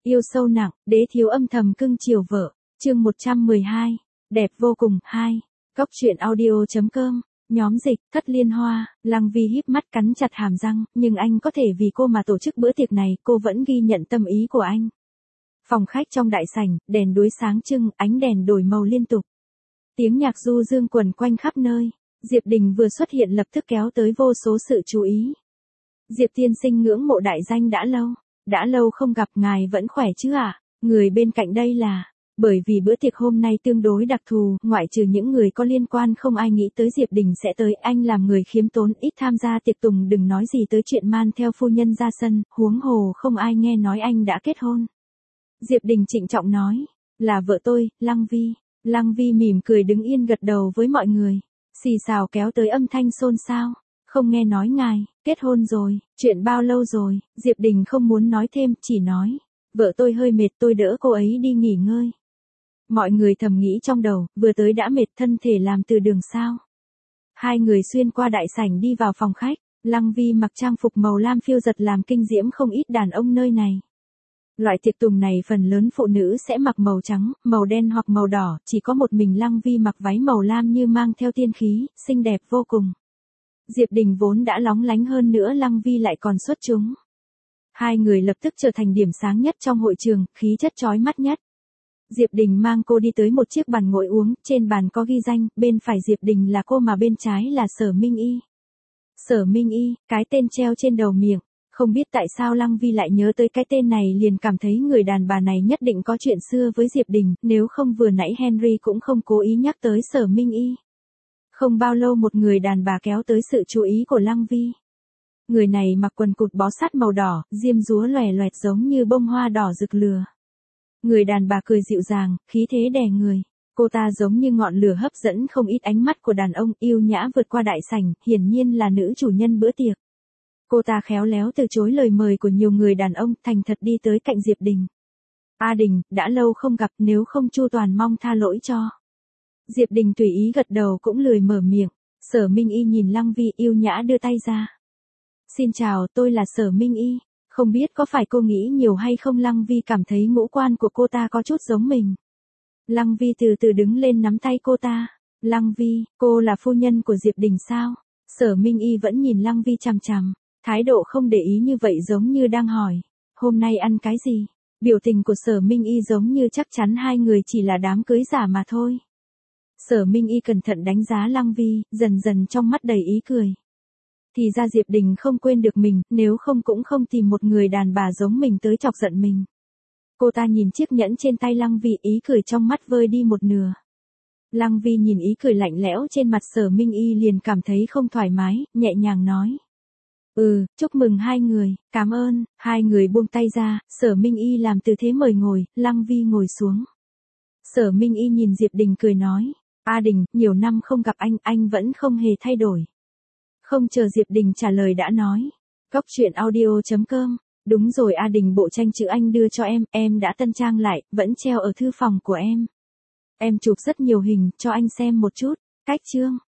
Yêu sâu nặng, đế thiếu âm thầm cưng chiều vợ. Chương 112. Đẹp vô cùng. 2. Cóc truyện audio.com. Nhóm dịch, Thất Liên Hoa. Lăng Vi híp mắt cắn chặt hàm răng, nhưng anh có thể vì cô mà tổ chức bữa tiệc này, cô vẫn ghi nhận tâm ý của anh. Phòng khách trong đại sảnh, đèn đuối sáng trưng, ánh đèn đổi màu liên tục. Tiếng nhạc du dương quần quanh khắp nơi. Diệp Đình vừa xuất hiện lập tức kéo tới vô số sự chú ý. Diệp tiên sinh ngưỡng mộ đại danh đã lâu không gặp, ngài vẫn khỏe chứ ạ? Người bên cạnh đây là... Bởi vì bữa tiệc hôm nay tương đối đặc thù, ngoại trừ những người có liên quan không ai nghĩ tới Diệp Đình sẽ tới, anh làm người khiêm tốn ít tham gia tiệc tùng, đừng nói gì tới chuyện man theo phu nhân ra sân, huống hồ không ai nghe nói anh đã kết hôn. Diệp Đình trịnh trọng nói, là vợ tôi, Lăng Vi. Lăng Vi mỉm cười đứng yên gật đầu với mọi người. Xì xào kéo tới âm thanh xôn xao. Không nghe nói ngài, kết hôn rồi, chuyện bao lâu rồi? Diệp Đình không muốn nói thêm, chỉ nói, vợ tôi hơi mệt, tôi đỡ cô ấy đi nghỉ ngơi. Mọi người thầm nghĩ trong đầu, vừa tới đã mệt, thân thể làm từ đường sao. Hai người xuyên qua đại sảnh đi vào phòng khách, Lăng Vi mặc trang phục màu lam phiêu giật làm kinh diễm không ít đàn ông nơi này. Loại tiệc tùng này phần lớn phụ nữ sẽ mặc màu trắng, màu đen hoặc màu đỏ, chỉ có một mình Lăng Vi mặc váy màu lam như mang theo tiên khí, xinh đẹp vô cùng. Diệp Đình vốn đã lóng lánh hơn nữa, Lăng Vi lại còn xuất chúng. Hai người lập tức trở thành điểm sáng nhất trong hội trường, khí chất chói mắt nhất. Diệp Đình mang cô đi tới một chiếc bàn ngồi uống, trên bàn có ghi danh, bên phải Diệp Đình là cô mà bên trái là Sở Minh Y. Sở Minh Y, cái tên treo trên đầu miệng, không biết tại sao Lăng Vi lại nhớ tới cái tên này, liền cảm thấy người đàn bà này nhất định có chuyện xưa với Diệp Đình, nếu không vừa nãy Henry cũng không cố ý nhắc tới Sở Minh Y. Không bao lâu một người đàn bà kéo tới sự chú ý của Lăng Vi. Người này mặc quần cụt bó sát màu đỏ, diêm dúa lòe loẹt giống như bông hoa đỏ rực lửa. Người đàn bà cười dịu dàng, khí thế đè người. Cô ta giống như ngọn lửa hấp dẫn không ít ánh mắt của đàn ông, yêu nhã vượt qua đại sảnh, hiển nhiên là nữ chủ nhân bữa tiệc. Cô ta khéo léo từ chối lời mời của nhiều người đàn ông, thành thật đi tới cạnh Diệp Đình. A Đình, đã lâu không gặp, nếu không chu toàn mong tha lỗi cho. Diệp Đình tùy ý gật đầu cũng lười mở miệng. Sở Minh Y nhìn Lăng Vi yêu nhã đưa tay ra. Xin chào, tôi là Sở Minh Y. Không biết có phải cô nghĩ nhiều hay không? Lăng Vi cảm thấy ngũ quan của cô ta có chút giống mình. Lăng Vi từ từ đứng lên nắm tay cô ta. Lăng Vi, cô là phu nhân của Diệp Đình sao? Sở Minh Y vẫn nhìn Lăng Vi chằm chằm, thái độ không để ý như vậy giống như đang hỏi, hôm nay ăn cái gì? Biểu tình của Sở Minh Y giống như chắc chắn hai người chỉ là đám cưới giả mà thôi. Sở Minh Y cẩn thận đánh giá Lăng Vi, dần dần trong mắt đầy ý cười. Thì ra Diệp Đình không quên được mình, nếu không cũng không tìm một người đàn bà giống mình tới chọc giận mình. Cô ta nhìn chiếc nhẫn trên tay Lăng Vi, ý cười trong mắt vơi đi một nửa. Lăng Vi nhìn ý cười lạnh lẽo trên mặt Sở Minh Y liền cảm thấy không thoải mái, nhẹ nhàng nói. Chúc mừng hai người, cảm ơn. Hai người buông tay ra, Sở Minh Y làm tư thế mời ngồi, Lăng Vi ngồi xuống. Sở Minh Y nhìn Diệp Đình cười nói. A Đình, nhiều năm không gặp anh vẫn không hề thay đổi. Không chờ Diệp Đình trả lời đã nói. Cóc truyện audio.com. Đúng rồi A Đình, bộ tranh chữ anh đưa cho em đã tân trang lại, vẫn treo ở thư phòng của em. Em chụp rất nhiều hình, cho anh xem một chút. Cách chương.